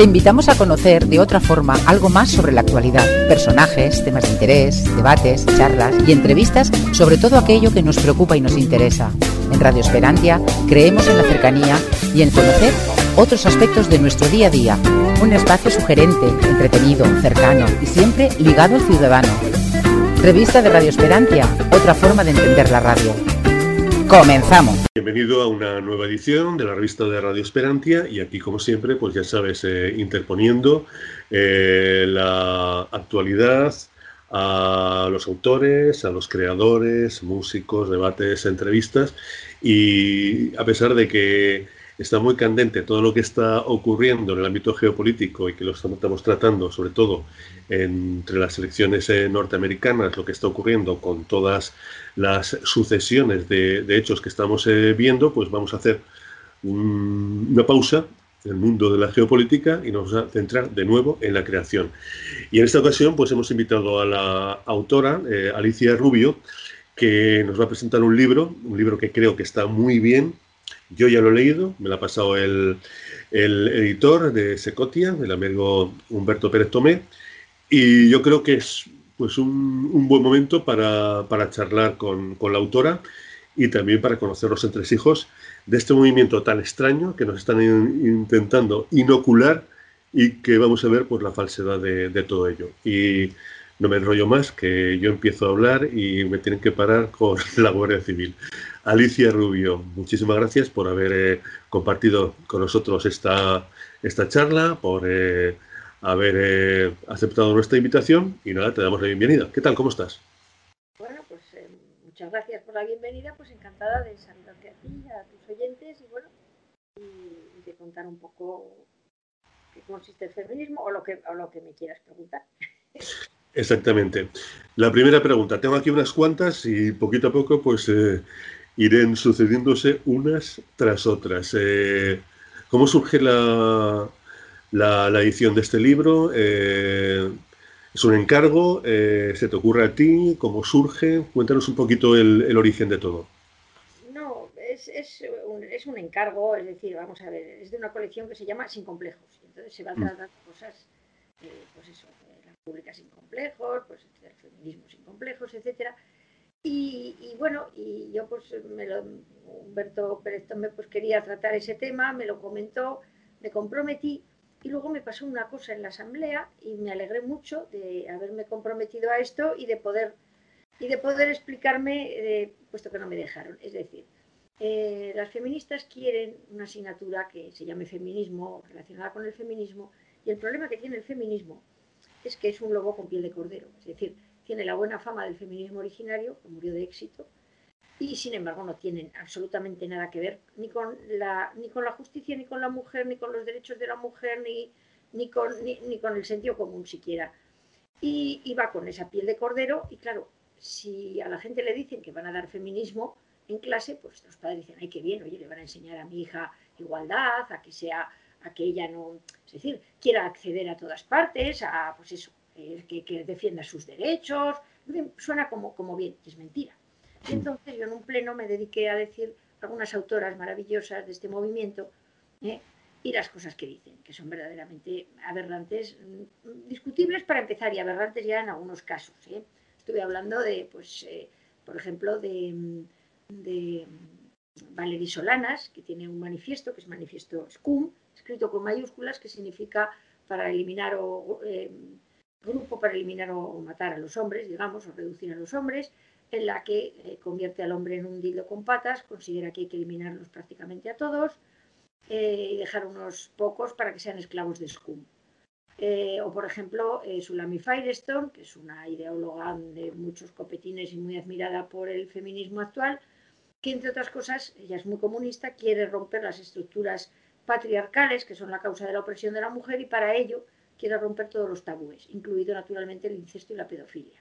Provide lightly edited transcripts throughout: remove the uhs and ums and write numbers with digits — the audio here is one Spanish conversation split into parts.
Te invitamos a conocer de otra forma algo más sobre la actualidad, personajes, temas de interés, debates, charlas y entrevistas sobre todo aquello que nos preocupa y nos interesa. En Radio Esperantia creemos en la cercanía y en conocer otros aspectos de nuestro día a día. Un espacio sugerente, entretenido, cercano y siempre ligado al ciudadano. Revista de Radio Esperantia, otra forma de entender la radio. ¡Comenzamos! Bienvenido a una nueva edición de la revista de Radio Esperantia y aquí, como siempre, pues ya sabes, interponiendo la actualidad a los autores, a los creadores, músicos, debates, entrevistas, y a pesar de que está muy candente todo lo que está ocurriendo en el ámbito geopolítico y que lo estamos tratando, sobre todo entre las elecciones norteamericanas, lo que está ocurriendo con todas las sucesiones de hechos que estamos viendo, pues vamos a hacer una pausa en el mundo de la geopolítica y nos vamos a centrar de nuevo en la creación. Y en esta ocasión pues hemos invitado a la autora, Alicia Rubio, que nos va a presentar un libro que creo que está muy bien. Yo ya lo he leído, me lo ha pasado el editor de Secotia, el amigo Humberto Pérez Tomé, y yo creo que es pues un buen momento para charlar con la autora y también para conocer los entresijos de este movimiento tan extraño que nos están intentando inocular y que vamos a ver pues la falsedad de todo ello. Y no me enrollo más, que yo empiezo a hablar y me tienen que parar con la Guardia Civil. Alicia Rubio, muchísimas gracias por haber compartido con nosotros esta charla, por haber aceptado nuestra invitación y nada, te damos la bienvenida. ¿Qué tal? ¿Cómo estás? Bueno, pues muchas gracias por la bienvenida, pues encantada de saludarte a ti, a tus oyentes y bueno, y de contar un poco qué consiste el feminismo o lo que me quieras preguntar. Exactamente. La primera pregunta, tengo aquí unas cuantas y poquito a poco pues irán sucediéndose unas tras otras. ¿Cómo surge la edición de este libro? ¿Es un encargo? ¿Se te ocurre a ti? ¿Cómo surge? Cuéntanos un poquito el origen de todo. No, es un encargo, es decir, vamos a ver, es de una colección que se llama Sin Complejos. Entonces se va a tratar cosas, pues eso, la pública sin complejos, pues el feminismo sin complejos, etcétera. Y bueno, y yo pues Humberto Pérez Tomé pues quería tratar ese tema, me lo comentó, me comprometí y luego me pasó una cosa en la asamblea y me alegré mucho de haberme comprometido a esto y de poder explicarme, puesto que no me dejaron. Es decir, las feministas quieren una asignatura que se llame feminismo, relacionada con el feminismo, y el problema que tiene el feminismo es que es un lobo con piel de cordero, es decir, tiene la buena fama del feminismo originario, que murió de éxito, y sin embargo no tienen absolutamente nada que ver ni con la justicia, ni con la mujer, ni con los derechos de la mujer, ni con el sentido común siquiera. Y va con esa piel de cordero, y claro, si a la gente le dicen que van a dar feminismo en clase, pues los padres dicen, ay, qué bien, oye, le van a enseñar a mi hija igualdad, a que ella no, es decir, quiera acceder a todas partes, a pues eso, que defienda sus derechos, suena como bien, es mentira. Y entonces yo en un pleno me dediqué a decir algunas autoras maravillosas de este movimiento, y las cosas que dicen, que son verdaderamente aberrantes, discutibles para empezar y aberrantes ya en algunos casos. Estuve hablando de, pues, por ejemplo, de Valerie Solanas, que tiene un manifiesto, que es manifiesto SCUM, escrito con mayúsculas, que significa para eliminar grupo para eliminar o matar a los hombres, digamos, o reducir a los hombres, en la que convierte al hombre en un dildo con patas, considera que hay que eliminarlos prácticamente a todos, y dejar unos pocos para que sean esclavos de SCUM. O por ejemplo, Sulami Firestone, que es una ideóloga de muchos copetines y muy admirada por el feminismo actual, que entre otras cosas, ella es muy comunista, quiere romper las estructuras patriarcales, que son la causa de la opresión de la mujer, y para ello quiere romper todos los tabúes, incluido naturalmente el incesto y la pedofilia.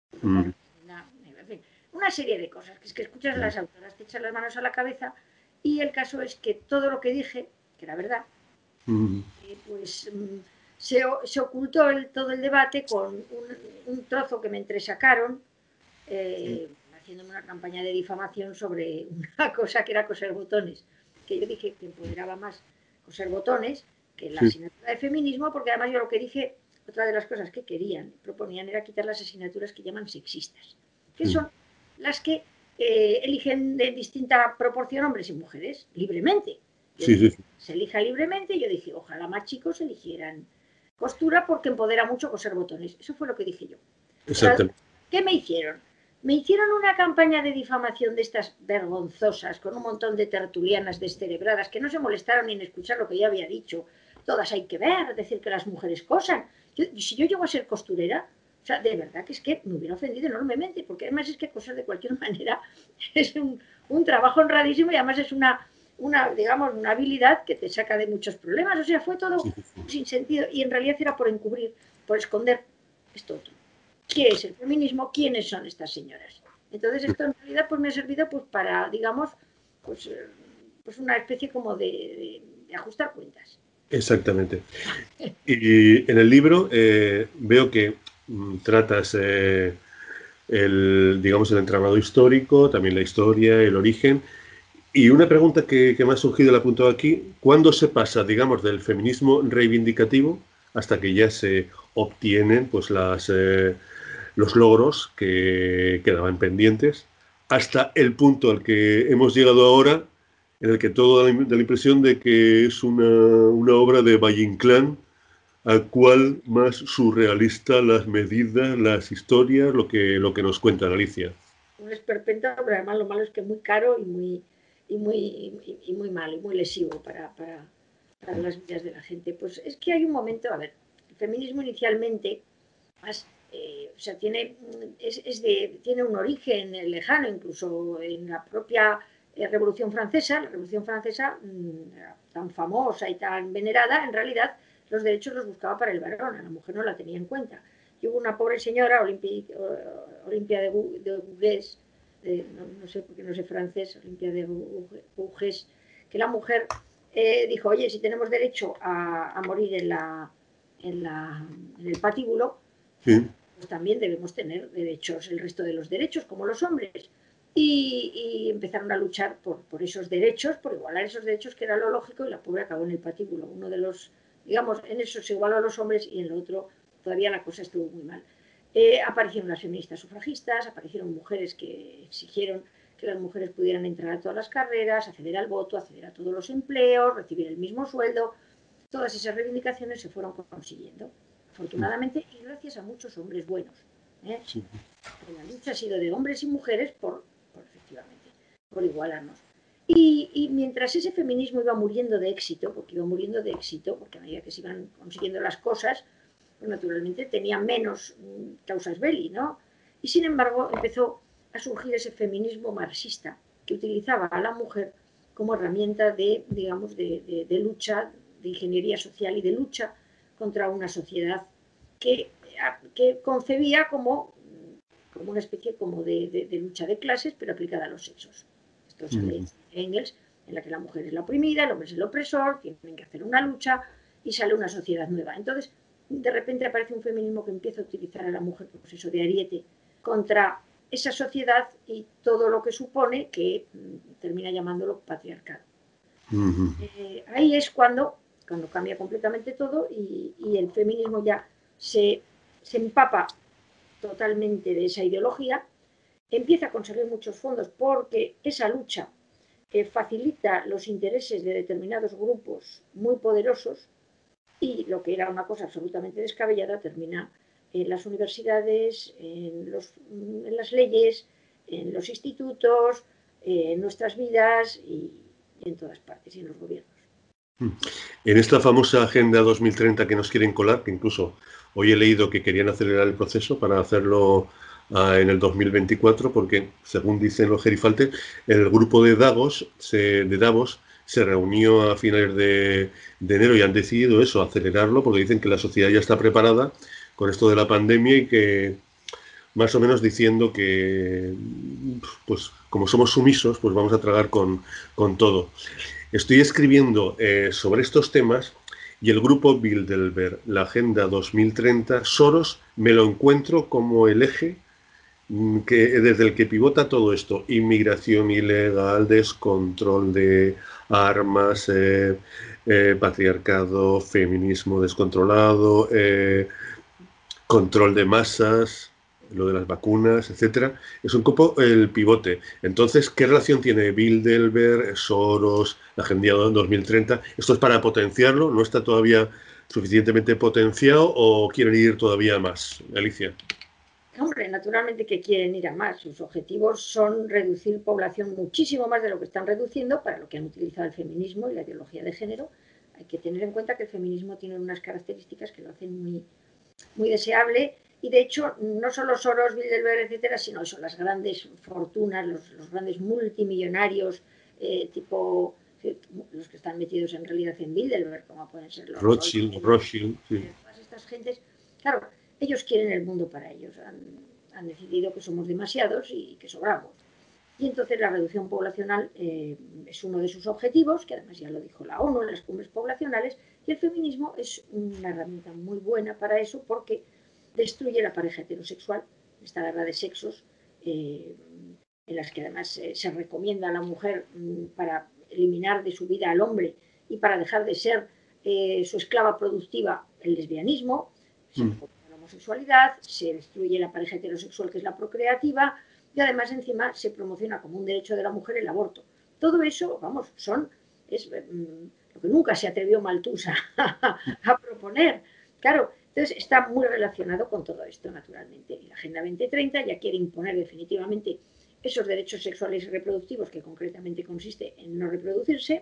En fin, una serie de cosas, que es que escuchas a las autoras, te echan las manos a la cabeza, y el caso es que todo lo que dije, que era verdad, pues se ocultó todo el debate con un trozo que me entresacaron, haciéndome una campaña de difamación sobre una cosa que era coser botones, que yo dije que empoderaba más coser botones, que la asignatura de feminismo, porque además yo lo que dije, otra de las cosas que proponían era quitar las asignaturas que llaman sexistas, que son las que eligen de distinta proporción hombres y mujeres, libremente. Se elija libremente, y yo dije, ojalá más chicos eligieran costura porque empodera mucho coser botones. Eso fue lo que dije yo. Exacto. ¿Qué me hicieron? Me hicieron una campaña de difamación de estas vergonzosas, con un montón de tertulianas descerebradas que no se molestaron ni en escuchar lo que yo había dicho. Todas hay que ver, decir que las mujeres cosan. Si yo llego a ser costurera, o sea, de verdad que es que me hubiera ofendido enormemente, porque además es que coser de cualquier manera es un trabajo honradísimo y además es una habilidad que te saca de muchos problemas. O sea, fue todo sin sentido y en realidad era por encubrir, por esconder esto otro. ¿Qué es el feminismo? ¿Quiénes son estas señoras? Entonces esto en realidad pues me ha servido pues para, digamos, pues una especie como de ajustar cuentas. Exactamente. Y en el libro veo que tratas el entramado histórico, también la historia, el origen. Y una pregunta que me ha surgido, la apuntado aquí: ¿cuándo se pasa, digamos, del feminismo reivindicativo hasta que ya se obtienen pues los logros que quedaban pendientes, hasta el punto al que hemos llegado ahora, en el que todo da la impresión de que es una obra de Valle Inclán, al cual más surrealista las medidas, las historias, lo que nos cuenta Alicia? Un esperpento, pero además lo malo es que es muy caro y muy malo y muy lesivo para las vidas de la gente. Pues es que hay un momento, a ver, el feminismo inicialmente tiene un origen lejano, incluso en la propia Revolución Francesa. La Revolución Francesa, tan famosa y tan venerada, en realidad los derechos los buscaba para el varón, a la mujer no la tenía en cuenta. Y hubo una pobre señora, Olimpia de Gouges, no sé porque no sé francés, Olimpia de Gouges, que la mujer dijo, oye, si tenemos derecho a morir en el patíbulo, pues también debemos tener derechos, el resto de los derechos, como los hombres. Y empezaron a luchar por esos derechos, por igualar esos derechos, que era lo lógico, y la pobre acabó en el patíbulo. Uno de los, digamos, en eso se igualó a los hombres y en lo otro todavía la cosa estuvo muy mal. Aparecieron las feministas sufragistas, aparecieron mujeres que exigieron que las mujeres pudieran entrar a todas las carreras, acceder al voto, acceder a todos los empleos, recibir el mismo sueldo. Todas esas reivindicaciones se fueron consiguiendo, afortunadamente, y gracias a muchos hombres buenos. Sí. La lucha ha sido de hombres y mujeres efectivamente, por igualarnos. Y mientras ese feminismo iba muriendo de éxito, porque a medida que se iban consiguiendo las cosas, pues naturalmente tenía menos causas belli, ¿no? Y sin embargo empezó a surgir ese feminismo marxista que utilizaba a la mujer como herramienta de lucha, de ingeniería social y de lucha contra una sociedad que concebía como una especie como de lucha de clases, pero aplicada a los sexos. Esto sale en Engels, en la que la mujer es la oprimida, el hombre es el opresor, tienen que hacer una lucha y sale una sociedad nueva. Entonces, de repente aparece un feminismo que empieza a utilizar a la mujer, pues eso, de ariete contra esa sociedad y todo lo que supone, que termina llamándolo patriarcado. Ahí es cuando cambia completamente todo y el feminismo ya se empapa totalmente de esa ideología, empieza a conseguir muchos fondos porque esa lucha facilita los intereses de determinados grupos muy poderosos, y lo que era una cosa absolutamente descabellada termina en las universidades, en las leyes, en los institutos, en nuestras vidas y en todas partes, y en los gobiernos. En esta famosa Agenda 2030 que nos quieren colar, que incluso hoy he leído que querían acelerar el proceso para hacerlo en el 2024, porque, según dicen los gerifaltes, el grupo de Davos se reunió a finales de enero y han decidido eso, acelerarlo, porque dicen que la sociedad ya está preparada con esto de la pandemia y que, más o menos diciendo que, pues como somos sumisos, pues vamos a tragar con todo. Estoy escribiendo sobre estos temas y el grupo Bilderberg, la Agenda 2030, Soros, me lo encuentro como el eje desde el que pivota todo esto: inmigración ilegal, descontrol de armas, patriarcado, feminismo descontrolado, control de masas, lo de las vacunas, etcétera, es un poco el pivote. Entonces, ¿qué relación tiene Bilderberg, Soros, la Agenda 2030? ¿Esto es para potenciarlo? ¿No está todavía suficientemente potenciado o quieren ir todavía más? Alicia. Hombre, naturalmente que quieren ir a más. Sus objetivos son reducir población muchísimo más de lo que están reduciendo, para lo que han utilizado el feminismo y la ideología de género. Hay que tener en cuenta que el feminismo tiene unas características que lo hacen muy, muy deseable. Y de hecho, no solo Soros, Bilderberg, etcétera, sino son las grandes fortunas, los grandes multimillonarios, tipo los que están metidos en realidad en Bilderberg, como pueden ser los Rothschild, sí. Todas estas gentes. Claro, ellos quieren el mundo para ellos. Han decidido que somos demasiados y que sobramos. Y entonces la reducción poblacional es uno de sus objetivos, que además ya lo dijo la ONU en las cumbres poblacionales, y el feminismo es una herramienta muy buena para eso, porque destruye la pareja heterosexual, esta guerra de sexos, en las que además se recomienda a la mujer para eliminar de su vida al hombre y para dejar de ser su esclava productiva el lesbianismo, se recomienda la homosexualidad, se destruye la pareja heterosexual, que es la procreativa, y además encima se promociona como un derecho de la mujer el aborto. Todo eso, vamos, es lo que nunca se atrevió Malthus a proponer. Claro, entonces está muy relacionado con todo esto, naturalmente. Y la Agenda 2030 ya quiere imponer definitivamente esos derechos sexuales y reproductivos, que concretamente consiste en no reproducirse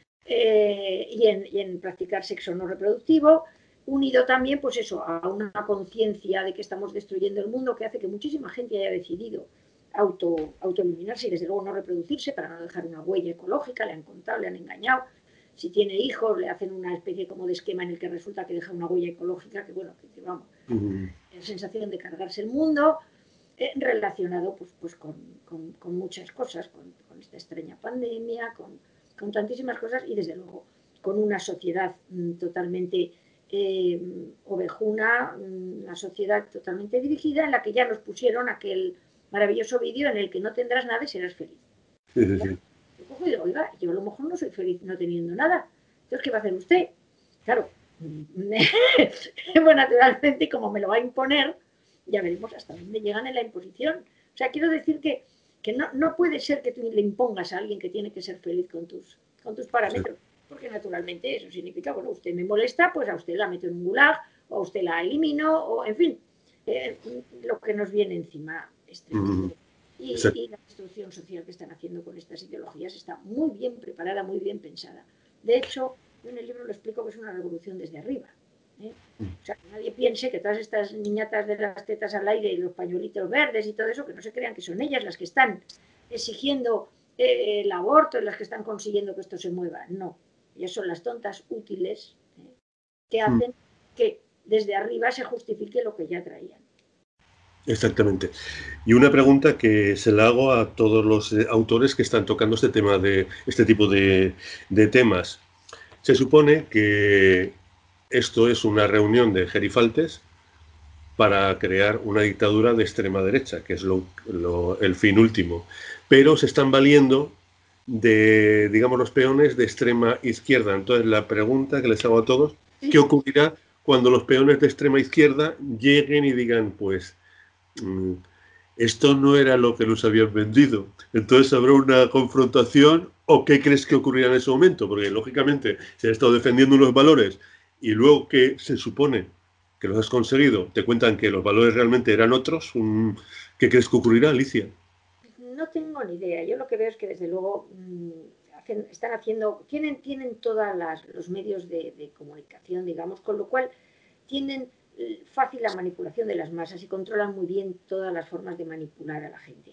y en practicar sexo no reproductivo, unido también, pues eso, a una conciencia de que estamos destruyendo el mundo, que hace que muchísima gente haya decidido autoeliminarse y desde luego no reproducirse para no dejar una huella ecológica. Le han contado, le han engañado. Si tiene hijos, le hacen una especie como de esquema en el que resulta que deja una huella ecológica, que bueno, que vamos, la sensación de cargarse el mundo, relacionado pues con muchas cosas, con esta extraña pandemia, con tantísimas cosas, y desde luego con una sociedad totalmente ovejuna, una sociedad totalmente dirigida, en la que ya nos pusieron aquel maravilloso vídeo en el que no tendrás nada y serás feliz. Sí, sí, sí. Yo cojo y digo, oiga, yo a lo mejor no soy feliz no teniendo nada. Entonces, ¿qué va a hacer usted? Claro, bueno, naturalmente, como me lo va a imponer, ya veremos hasta dónde llegan en la imposición. O sea, quiero decir que no puede ser que tú le impongas a alguien que tiene que ser feliz con tus parámetros, porque naturalmente eso significa, bueno, usted me molesta, pues a usted la meto en un gulag, o a usted la elimino, o en fin, lo que nos viene encima es tremendo. Y la destrucción social que están haciendo con estas ideologías está muy bien preparada, muy bien pensada. De hecho, yo en el libro lo explico que es una revolución desde arriba. O sea, que nadie piense que todas estas niñatas de las tetas al aire y los pañuelitos verdes y todo eso, que no se crean que son ellas las que están exigiendo el aborto y las que están consiguiendo que esto se mueva. No, ellas son las tontas útiles que hacen que desde arriba se justifique lo que ya traían. Exactamente. Y una pregunta que se la hago a todos los autores que están tocando este tipo de temas. Se supone que esto es una reunión de gerifaltes para crear una dictadura de extrema derecha, que es el fin último. Pero se están valiendo de, digamos, los peones de extrema izquierda. Entonces, la pregunta que les hago a todos, ¿qué ocurrirá cuando los peones de extrema izquierda lleguen y digan, pues, esto no era lo que nos habían vendido? Entonces, ¿habrá una confrontación o qué crees que ocurrirá en ese momento? Porque, lógicamente, se han estado defendiendo unos valores y luego que se supone que los has conseguido, te cuentan que los valores realmente eran otros. ¿Qué crees que ocurrirá, Alicia? No tengo ni idea. Yo lo que veo es que desde luego están haciendo, tienen todos los medios de comunicación, digamos, con lo cual tienen fácil la manipulación de las masas y controlan muy bien todas las formas de manipular a la gente.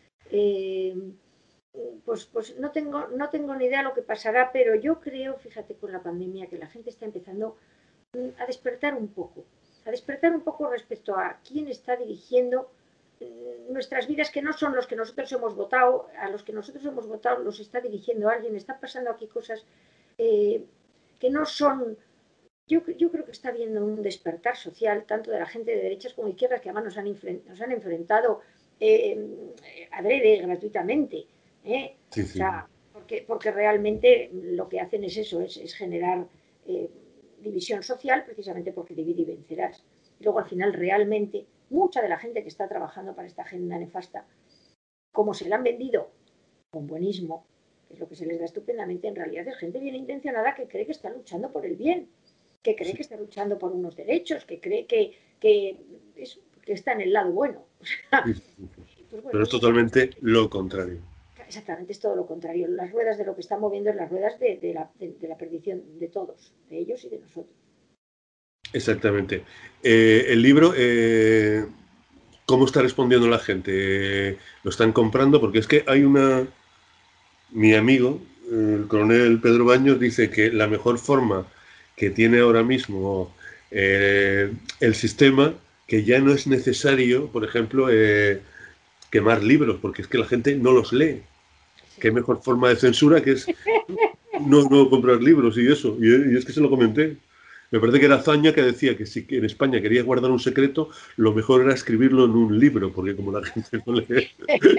Pues no tengo ni idea de lo que pasará, pero yo creo, fíjate, con la pandemia, que la gente está empezando a despertar un poco respecto a quién está dirigiendo nuestras vidas, que no son los que nosotros hemos votado. A los que nosotros hemos votado los está dirigiendo alguien. Está pasando aquí cosas que no son... Yo creo que está habiendo un despertar social, tanto de la gente de derechas como de izquierdas, que además nos han enfrentado adrede, gratuitamente. Sí. O sea, porque realmente lo que hacen es eso, es generar división social, precisamente porque divide y vencerás. Y luego al final realmente mucha de la gente que está trabajando para esta agenda nefasta, como se la han vendido con buenismo, que es lo que se les da estupendamente, en realidad es gente bien intencionada que cree que está luchando por el bien, que cree que está luchando por unos derechos, que cree que está en el lado bueno. Pues bueno, pero es totalmente lo contrario. Exactamente, es todo lo contrario. Las ruedas de lo que están moviendo es las ruedas de la perdición de todos, de ellos y de nosotros. Exactamente. El libro, ¿cómo está respondiendo la gente? ¿Lo están comprando? Porque es que hay mi amigo, el coronel Pedro Baños, dice que la mejor forma que tiene ahora mismo el sistema, que ya no es necesario, por ejemplo, quemar libros, porque es que la gente no los lee. Sí. Qué mejor forma de censura que es no comprar libros y eso. Y es que se lo comenté. Me parece que era Azaña que decía que si en España querías guardar un secreto, lo mejor era escribirlo en un libro, porque como la gente no lee,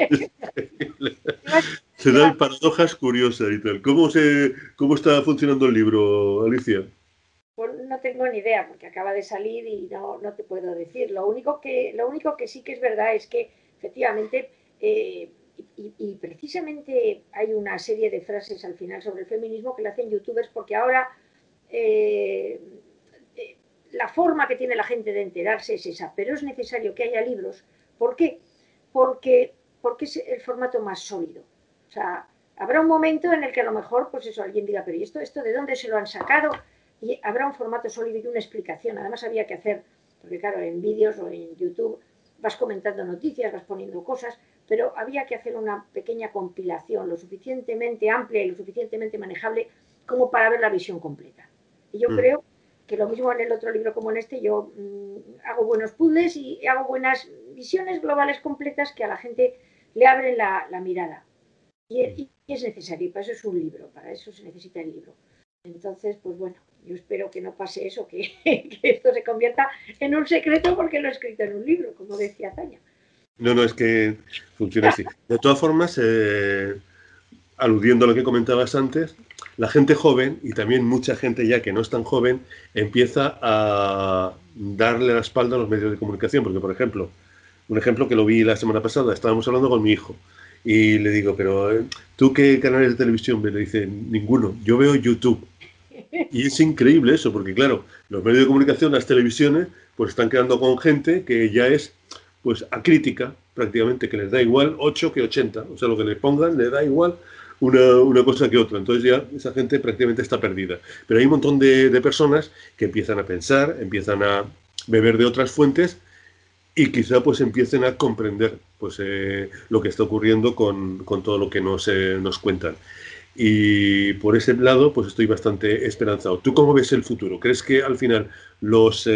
se dan paradojas curiosas y tal. ¿Cómo está funcionando el libro, Alicia? Pues no tengo ni idea, porque acaba de salir y no te puedo decir. Lo único que sí que es verdad es que efectivamente, y precisamente hay una serie de frases al final sobre el feminismo que le hacen youtubers, porque ahora eh, la forma que tiene la gente de enterarse es esa, pero es necesario que haya libros. ¿Por qué? Porque es el formato más sólido. O sea, habrá un momento en el que a lo mejor, pues eso, alguien diga, pero ¿y esto de dónde se lo han sacado? Y habrá un formato sólido y una explicación. Además había que hacer, porque claro, en vídeos o en YouTube vas comentando noticias, vas poniendo cosas, pero había que hacer una pequeña compilación lo suficientemente amplia y lo suficientemente manejable como para ver la visión completa. Y yo creo que lo mismo en el otro libro como en este, yo hago buenos puzzles y hago buenas visiones globales completas que a la gente le abren la mirada. Y es necesario, y para eso es un libro, para eso se necesita el libro. Entonces, pues bueno, yo espero que no pase eso, que esto se convierta en un secreto porque lo he escrito en un libro, como decía Zaña. No, es que funciona así. De todas formas, aludiendo a lo que comentabas antes, la gente joven, y también mucha gente ya que no es tan joven, empieza a darle la espalda a los medios de comunicación, porque, por ejemplo, un ejemplo que lo vi la semana pasada, estábamos hablando con mi hijo, y le digo, pero ¿tú qué canales de televisión ves? Le dice, ninguno, yo veo YouTube. Y es increíble eso, porque claro, los medios de comunicación, las televisiones, pues están quedando con gente que ya es pues acrítica, prácticamente, que les da igual 8 que 80. O sea, lo que les pongan le da igual una cosa que otra. Entonces ya esa gente prácticamente está perdida. Pero hay un montón de personas que empiezan a pensar, empiezan a beber de otras fuentes y quizá pues empiecen a comprender pues lo que está ocurriendo con todo lo que nos cuentan. Y por ese lado, pues estoy bastante esperanzado. ¿Tú cómo ves el futuro? ¿Crees que al final los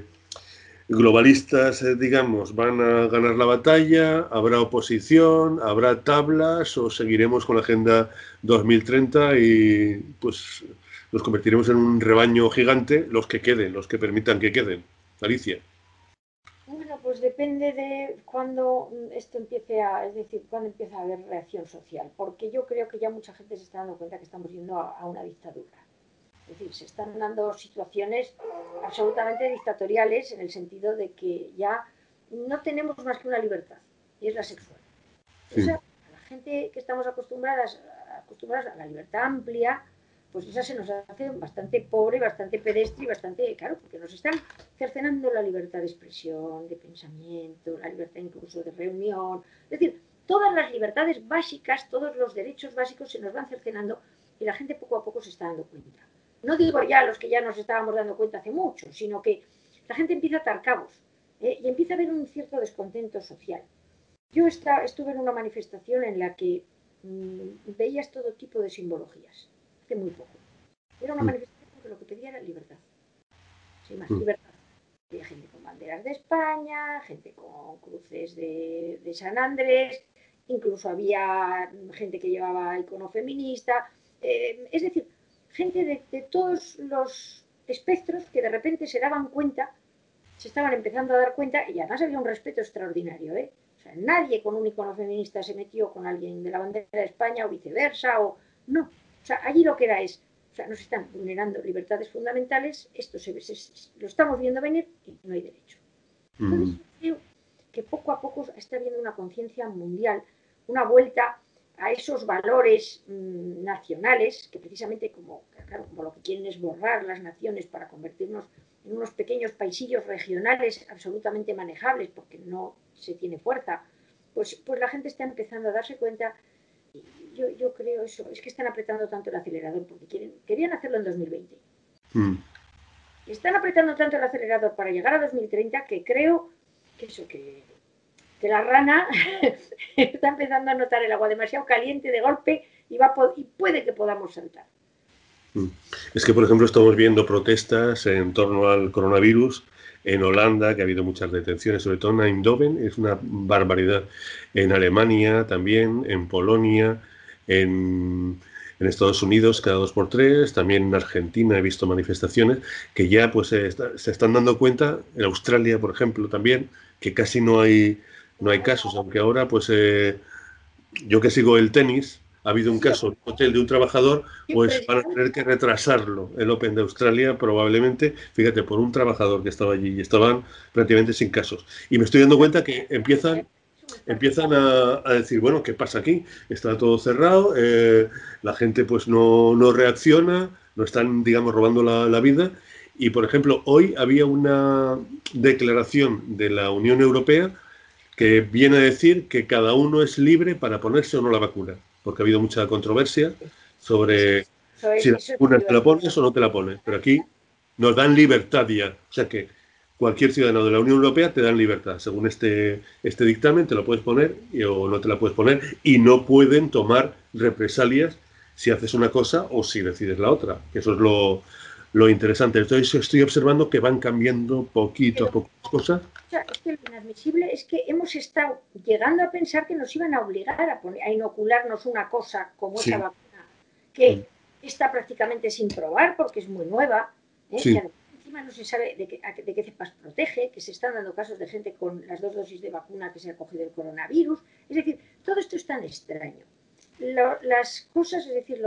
globalistas, digamos, van a ganar la batalla? ¿Habrá oposición? ¿Habrá tablas? ¿O seguiremos con la Agenda 2030 y pues nos convertiremos en un rebaño gigante, los que queden, los que permitan que queden? Alicia. Bueno, pues depende de cuándo esto empiece es decir, cuándo empieza a haber reacción social, porque yo creo que ya mucha gente se está dando cuenta que estamos yendo a una dictadura. Es decir, se están dando situaciones absolutamente dictatoriales en el sentido de que ya no tenemos más que una libertad, y es la sexual. Sí. Esa, a la gente que estamos acostumbradas a la libertad amplia, pues esa se nos hace bastante pobre, bastante pedestre y bastante, claro, porque nos están cercenando la libertad de expresión, de pensamiento, la libertad incluso de reunión. Es decir, todas las libertades básicas, todos los derechos básicos se nos van cercenando y la gente poco a poco se está dando cuenta. No digo ya los que ya nos estábamos dando cuenta hace mucho, sino que la gente empieza a atar cabos y empieza a haber un cierto descontento social. Yo estuve en una manifestación en la que veías todo tipo de simbologías, hace muy poco. Era una manifestación que lo que pedía era libertad, sin más, libertad. Había gente con banderas de España, gente con cruces de San Andrés, incluso había gente que llevaba icono feminista, es decir, gente de todos los espectros que de repente se daban cuenta, se estaban empezando a dar cuenta, y además había un respeto extraordinario, O sea, nadie con un icono feminista se metió con alguien de la bandera de España o viceversa, No. O sea, allí lo que era es, o sea, nos están vulnerando libertades fundamentales, esto lo estamos viendo venir y no hay derecho. Entonces, creo que poco a poco está habiendo una conciencia mundial, una vuelta a esos valores nacionales, que precisamente como lo que quieren es borrar las naciones para convertirnos en unos pequeños paisillos regionales absolutamente manejables, porque no se tiene fuerza, pues la gente está empezando a darse cuenta. Yo creo eso, es que están apretando tanto el acelerador, porque querían hacerlo en 2020. Están apretando tanto el acelerador para llegar a 2030 que creo que la rana está empezando a notar el agua demasiado caliente de golpe y puede que podamos saltar. Es que, por ejemplo, estamos viendo protestas en torno al coronavirus en Holanda, que ha habido muchas detenciones, sobre todo en Eindhoven, es una barbaridad. En Alemania también, en Polonia, en Estados Unidos cada 2x3, también en Argentina he visto manifestaciones que ya pues se están dando cuenta, en Australia, por ejemplo, también, que casi no hay casos, aunque ahora pues yo que sigo el tenis, ha habido un caso en un hotel de un trabajador, pues van a tener que retrasarlo el Open de Australia probablemente, fíjate, por un trabajador que estaba allí y estaban prácticamente sin casos. Y me estoy dando cuenta que empiezan a decir, bueno, ¿qué pasa aquí? Está todo cerrado, la gente pues no reacciona, no están, digamos, robando la vida. Y, por ejemplo, hoy había una declaración de la Unión Europea que viene a decir que cada uno es libre para ponerse o no la vacuna, porque ha habido mucha controversia sobre si la vacuna te la pones o no te la pones, pero aquí nos dan libertad ya, o sea que cualquier ciudadano de la Unión Europea te dan libertad, según este dictamen te lo puedes poner o no te la puedes poner y no pueden tomar represalias si haces una cosa o si decides la otra, que eso es lo interesante. Entonces estoy observando que van cambiando poquito a poco las cosas. O sea, es que lo inadmisible es que hemos estado llegando a pensar que nos iban a obligar a inocularnos una cosa como esa vacuna, que está prácticamente sin probar porque es muy nueva, que encima no se sabe de qué cepas protege, que se están dando casos de gente con las 2 dosis de vacuna que se ha cogido el coronavirus. Es decir, todo esto es tan extraño. Las cosas, es decir,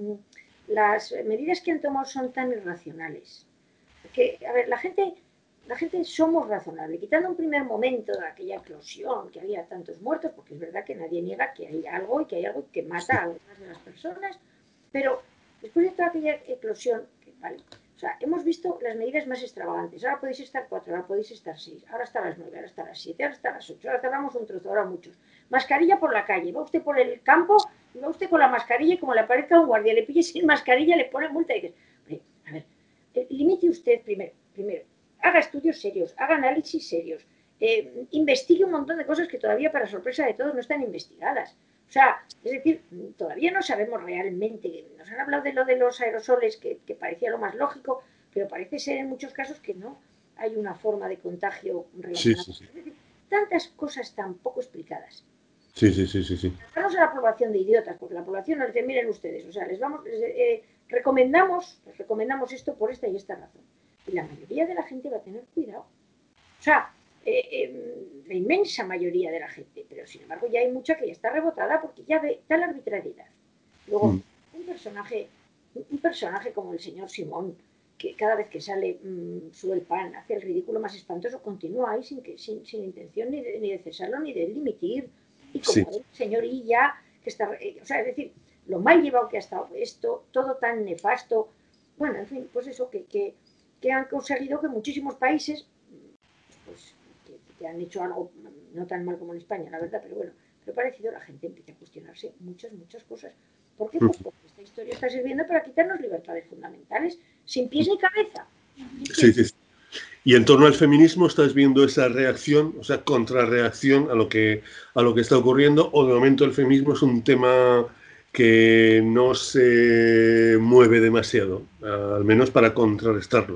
las medidas que han tomado son tan irracionales. Que, a ver, la gente somos razonables, quitando un primer momento de aquella eclosión, que había tantos muertos, porque es verdad que nadie niega que hay algo que mata a algunas de las personas, pero después de toda aquella eclosión, o sea, hemos visto las medidas más extravagantes. Ahora podéis estar 4, ahora podéis estar 6, ahora está a las 9, ahora está a las 7, ahora está a las 8, ahora tardamos un trozo, ahora muchos. Mascarilla por la calle, va usted por el campo y va usted con la mascarilla y como le aparezca un guardia, le pille sin mascarilla, le pone multa y dices, a ver, limite usted primero, haga estudios serios, haga análisis serios, investigue un montón de cosas que todavía, para sorpresa de todos, no están investigadas. O sea, es decir, todavía no sabemos realmente. Nos han hablado de lo de los aerosoles, que parecía lo más lógico, pero parece ser en muchos casos que no hay una forma de contagio relacionada. Es decir, tantas cosas tan poco explicadas. Sí. Vamos a la población de idiotas, porque la población nos dice, miren ustedes, o sea, les recomendamos esto por esta y esta razón. Y la mayoría de la gente va a tener cuidado. O sea, la inmensa mayoría de la gente, pero sin embargo ya hay mucha que ya está rebotada porque ya ve tal arbitrariedad. Luego, un personaje como el señor Simón, que cada vez que sale sube el pan, hace el ridículo más espantoso, continúa ahí sin intención ni de cesarlo ni de dimitir. Y como el señor Illa, que está, o sea, es decir, lo mal llevado que ha estado esto, todo tan nefasto. Bueno, en fin, pues eso, que han conseguido que muchísimos países, pues, que han hecho algo no tan mal como en España, la verdad, pero bueno, pero parecido, la gente empieza a cuestionarse muchas cosas. ¿Por qué? Pues porque esta historia está sirviendo para quitarnos libertades fundamentales, sin pies ni cabeza. Sí. Y en torno al feminismo, ¿estás viendo esa reacción, o sea, contrarreacción a lo que está ocurriendo? ¿O de momento el feminismo es un tema que no se mueve demasiado, al menos para contrarrestarlo?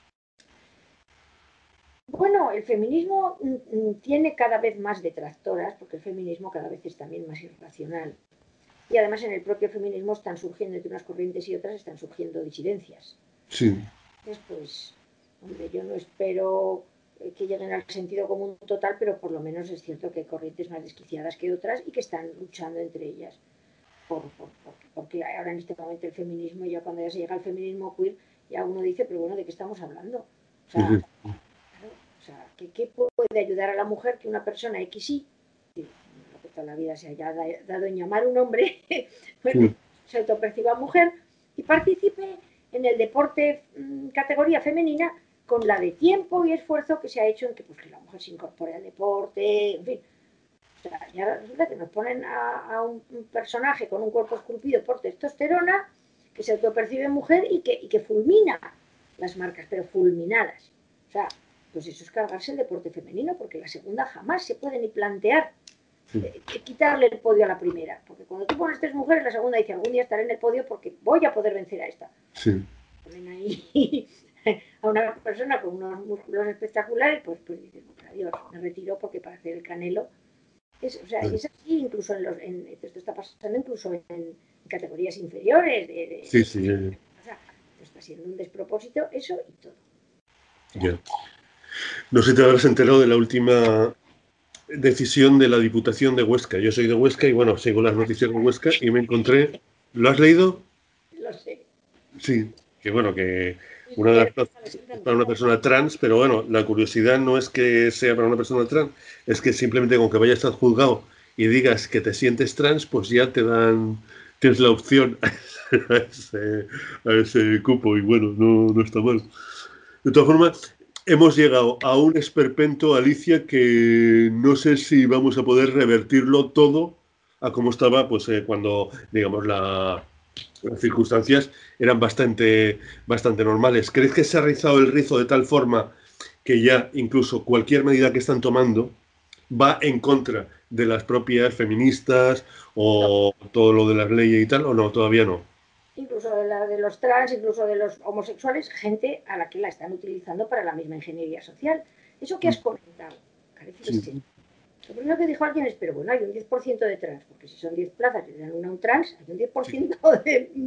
Bueno, el feminismo tiene cada vez más detractoras, porque el feminismo cada vez es también más irracional. Y además en el propio feminismo están surgiendo, entre unas corrientes y otras, están surgiendo disidencias. Sí. Entonces, pues, hombre, yo no espero que lleguen al sentido común total, pero por lo menos es cierto que hay corrientes más desquiciadas que otras y que están luchando entre ellas. porque ahora en este momento el feminismo, ya cuando ya se llega al feminismo queer, ya uno dice, pero bueno, ¿de qué estamos hablando? O sea, claro, ¿qué puede ayudar a la mujer que una persona XY, que toda la vida se haya dado en llamar un hombre, bueno, se autoperciba mujer y participe en el deporte categoría femenina con la de tiempo y esfuerzo que se ha hecho en que, pues, que la mujer se incorpore al deporte, en fin. O sea, ya resulta que nos ponen a un personaje con un cuerpo esculpido por testosterona que se autopercibe mujer y que fulmina las marcas, pero fulminadas. O sea, pues eso es cargarse el deporte femenino, porque la segunda jamás se puede ni plantear quitarle el podio a la primera. Porque cuando tú pones 3 mujeres, la segunda dice, algún día estaré en el podio porque voy a poder vencer a esta. Sí. Ponen ahí a una persona con unos músculos espectaculares, pues dices, adiós, me retiro porque para hacer el Canelo... Es así, incluso esto está pasando incluso en categorías inferiores. Sí. O sea, está siendo un despropósito eso y todo. Ya. No sé si te habrás enterado de la última decisión de la Diputación de Huesca. Yo soy de Huesca y bueno, sigo las noticias de Huesca y me encontré... ¿Lo has leído? Lo sé. Sí, que bueno, que una de las plazas es para una persona trans, pero bueno, la curiosidad no es que sea para una persona trans, es que simplemente con que vayas al juzgado y digas que te sientes trans, pues ya tienes la opción a ese cupo y bueno, no está mal. De todas formas, hemos llegado a un esperpento, Alicia, que no sé si vamos a poder revertirlo todo a como estaba pues cuando, digamos, las circunstancias eran bastante normales. ¿Crees que se ha rizado el rizo de tal forma que ya incluso cualquier medida que están tomando va en contra de las propias feministas o todo lo de las leyes y tal, o no, todavía no? Incluso de los trans, incluso de los homosexuales, gente a la que la están utilizando para la misma ingeniería social. Eso que has comentado, carece de sentido. Lo primero que dijo alguien es, pero bueno, hay un 10% de trans, porque si son 10 plazas y le dan una a un trans, hay un 10%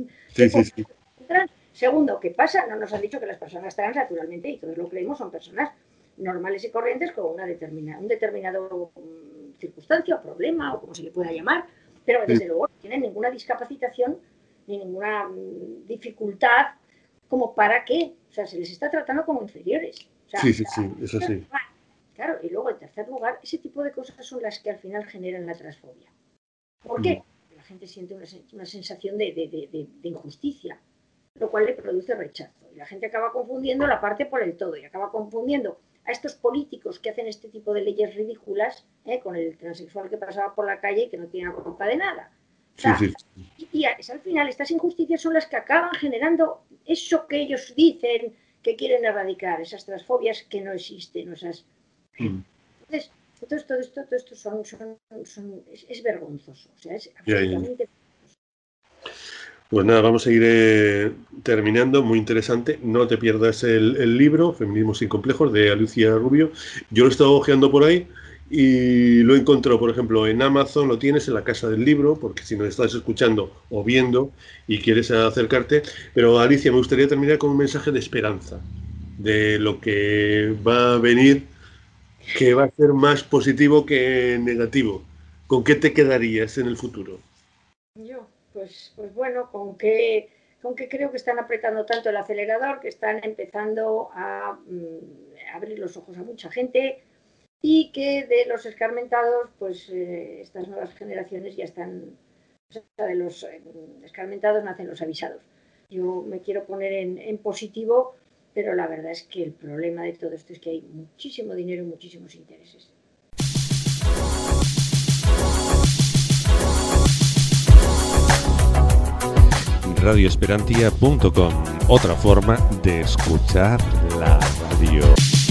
de trans. Segundo, ¿qué pasa? No nos han dicho que las personas trans, naturalmente, y todos lo creemos, son personas normales y corrientes con un determinado circunstancia o problema, o como se le pueda llamar, pero desde luego no tienen ninguna discapacitación ni ninguna dificultad como para que, o sea, se les está tratando como inferiores. O sea, sí, eso sí. Claro, y luego, en tercer lugar, ese tipo de cosas son las que al final generan la transfobia. ¿Por qué? Porque la gente siente una sensación de injusticia, lo cual le produce rechazo. Y la gente acaba confundiendo la parte por el todo y acaba confundiendo a estos políticos que hacen este tipo de leyes ridículas con el transexual que pasaba por la calle y que no tiene la culpa de nada. O sea, y al final estas injusticias son las que acaban generando eso que ellos dicen que quieren erradicar, esas transfobias que no existen, esas... Entonces, todo esto es vergonzoso, o sea, es absolutamente vergonzoso. Pues nada, vamos a ir terminando, muy interesante. No te pierdas el libro, Feminismo sin complejos, de Alicia Rubio. Yo lo he estado hojeando por ahí y lo he encontrado, por ejemplo, en Amazon, lo tienes en la Casa del Libro, porque si nos estás escuchando o viendo y quieres acercarte. Pero Alicia, me gustaría terminar con un mensaje de esperanza, de lo que va a venir, que va a ser más positivo que negativo. ¿Con qué te quedarías en el futuro? Yo, pues bueno, con que creo que están apretando tanto el acelerador, que están empezando a abrir los ojos a mucha gente y que de los escarmentados, pues estas nuevas generaciones ya están, o sea, de los escarmentados nacen los avisados. Yo me quiero poner en positivo, pero la verdad es que el problema de todo esto es que hay muchísimo dinero y muchísimos intereses. radioesperantia.com, otra forma de escuchar la radio.